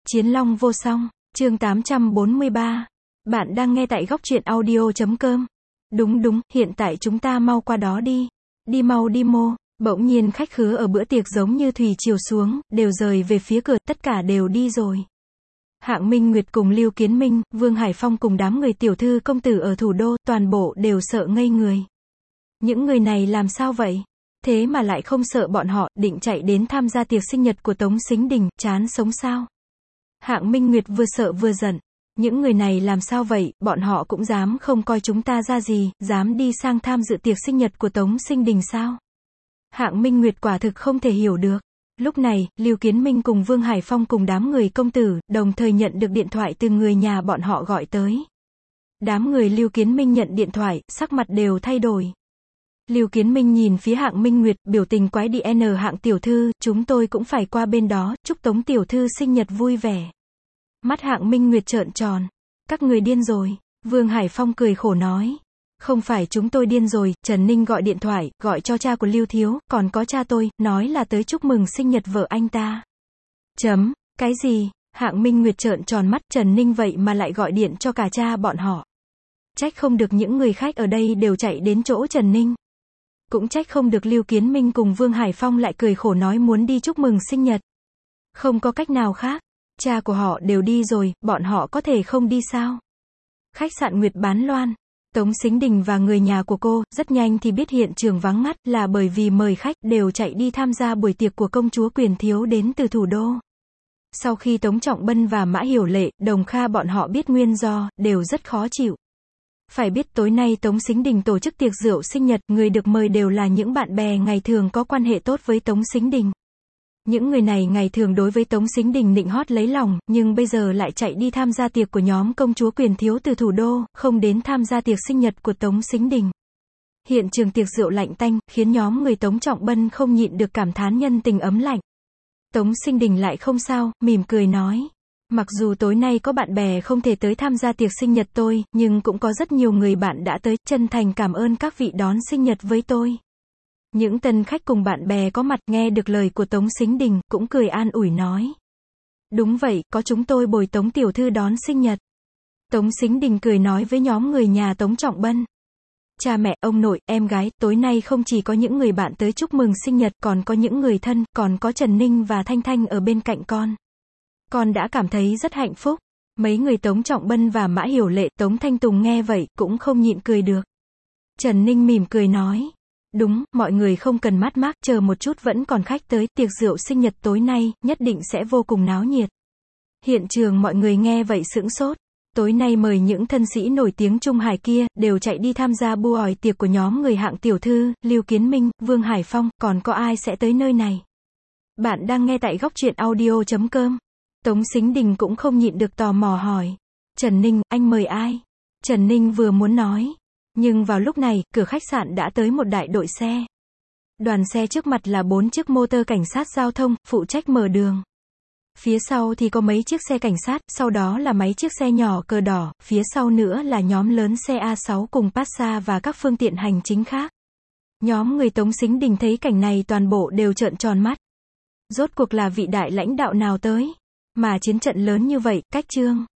Chiến Long vô song, chương 843. Bạn đang nghe tại góc truyện audio.com. Đúng, hiện tại chúng ta mau qua đó đi. Đi mau đi mô. Bỗng nhiên khách khứa ở bữa tiệc giống như thủy triều xuống, đều rời về phía cửa, tất cả đều đi rồi. Hạng Minh Nguyệt cùng Lưu Kiến Minh, Vương Hải Phong cùng đám người tiểu thư công tử ở thủ đô, toàn bộ đều sợ ngây người. Những người này làm sao vậy? Thế mà lại không sợ bọn họ, định chạy đến tham gia tiệc sinh nhật của Tống Sính Đình, chán sống sao? Hạng Minh Nguyệt vừa sợ vừa giận. Những người này làm sao vậy, bọn họ cũng dám không coi chúng ta ra gì, dám đi sang tham dự tiệc sinh nhật của Tống Sính Đình sao? Hạng Minh Nguyệt quả thực không thể hiểu được. Lúc này, Lưu Kiến Minh cùng Vương Hải Phong cùng đám người công tử, đồng thời nhận được điện thoại từ người nhà bọn họ gọi tới. Đám người Lưu Kiến Minh nhận điện thoại, sắc mặt đều thay đổi. Lưu Kiến Minh nhìn phía Hạng Minh Nguyệt, biểu tình quái đi Hạng tiểu thư, chúng tôi cũng phải qua bên đó, chúc Tống tiểu thư sinh nhật vui vẻ. Mắt Hạng Minh Nguyệt trợn tròn. Các người điên rồi. Vương Hải Phong cười khổ nói. Không phải chúng tôi điên rồi, Trần Ninh gọi điện thoại, gọi cho cha của Lưu Thiếu, còn có cha tôi, nói là tới chúc mừng sinh nhật vợ anh ta. Cái gì? Hạng Minh Nguyệt trợn tròn mắt, Trần Ninh vậy mà lại gọi điện cho cả cha bọn họ. Trách không được những người khách ở đây đều chạy đến chỗ Trần Ninh. Cũng trách không được Lưu Kiến Minh cùng Vương Hải Phong lại cười khổ nói muốn đi chúc mừng sinh nhật. Không có cách nào khác. Cha của họ đều đi rồi, bọn họ có thể không đi sao? Khách sạn Nguyệt Bán Loan. Tống Sính Đình và người nhà của cô, rất nhanh thì biết hiện trường vắng ngắt, là bởi vì mời khách, đều chạy đi tham gia buổi tiệc của công chúa Quyền Thiếu đến từ thủ đô. Sau khi Tống Trọng Bân và Mã Hiểu Lệ, Đồng Kha bọn họ biết nguyên do, đều rất khó chịu. Phải biết tối nay Tống Sính Đình tổ chức tiệc rượu sinh nhật, người được mời đều là những bạn bè ngày thường có quan hệ tốt với Tống Sính Đình. Những người này ngày thường đối với Tống Sính Đình nịnh hót lấy lòng, nhưng bây giờ lại chạy đi tham gia tiệc của nhóm công chúa Quyền Thiếu từ thủ đô, không đến tham gia tiệc sinh nhật của Tống Sính Đình. Hiện trường tiệc rượu lạnh tanh, khiến nhóm người Tống Trọng Bân không nhịn được cảm thán nhân tình ấm lạnh. Tống Sính Đình lại không sao, mỉm cười nói. Mặc dù tối nay có bạn bè không thể tới tham gia tiệc sinh nhật tôi, nhưng cũng có rất nhiều người bạn đã tới, chân thành cảm ơn các vị đón sinh nhật với tôi. Những tân khách cùng bạn bè có mặt nghe được lời của Tống Sính Đình, cũng cười an ủi nói. Đúng vậy, có chúng tôi bồi Tống tiểu thư đón sinh nhật. Tống Sính Đình cười nói với nhóm người nhà Tống Trọng Bân. Cha mẹ, ông nội, em gái, tối nay không chỉ có những người bạn tới chúc mừng sinh nhật, còn có những người thân, còn có Trần Ninh và Thanh Thanh ở bên cạnh con. Con đã cảm thấy rất hạnh phúc. Mấy người Tống Trọng Bân và Mã Hiểu Lệ, Tống Thanh Tùng nghe vậy, cũng không nhịn cười được. Trần Ninh mỉm cười nói. Đúng, mọi người không cần mát mác, chờ một chút vẫn còn khách tới, tiệc rượu sinh nhật tối nay, nhất định sẽ vô cùng náo nhiệt. Hiện trường mọi người nghe vậy sững sốt. Tối nay mời những thân sĩ nổi tiếng Trung Hải kia, đều chạy đi tham gia bu ỏi tiệc của nhóm người Hạng tiểu thư, Lưu Kiến Minh, Vương Hải Phong, còn có ai sẽ tới nơi này? Bạn đang nghe tại góc truyện audio.com. Tống Sính Đình cũng không nhịn được tò mò hỏi. Trần Ninh, anh mời ai? Trần Ninh vừa muốn nói. Nhưng vào lúc này, cửa khách sạn đã tới một đại đội xe. Đoàn xe trước mặt là 4 chiếc mô tô cảnh sát giao thông, phụ trách mở đường. Phía sau thì có mấy chiếc xe cảnh sát, sau đó là mấy chiếc xe nhỏ cờ đỏ, phía sau nữa là nhóm lớn xe A6 cùng Passa và các phương tiện hành chính khác. Nhóm người Tống Sính Đình thấy cảnh này toàn bộ đều trợn tròn mắt. Rốt cuộc là vị đại lãnh đạo nào tới? Mà chiến trận lớn như vậy, cách trương.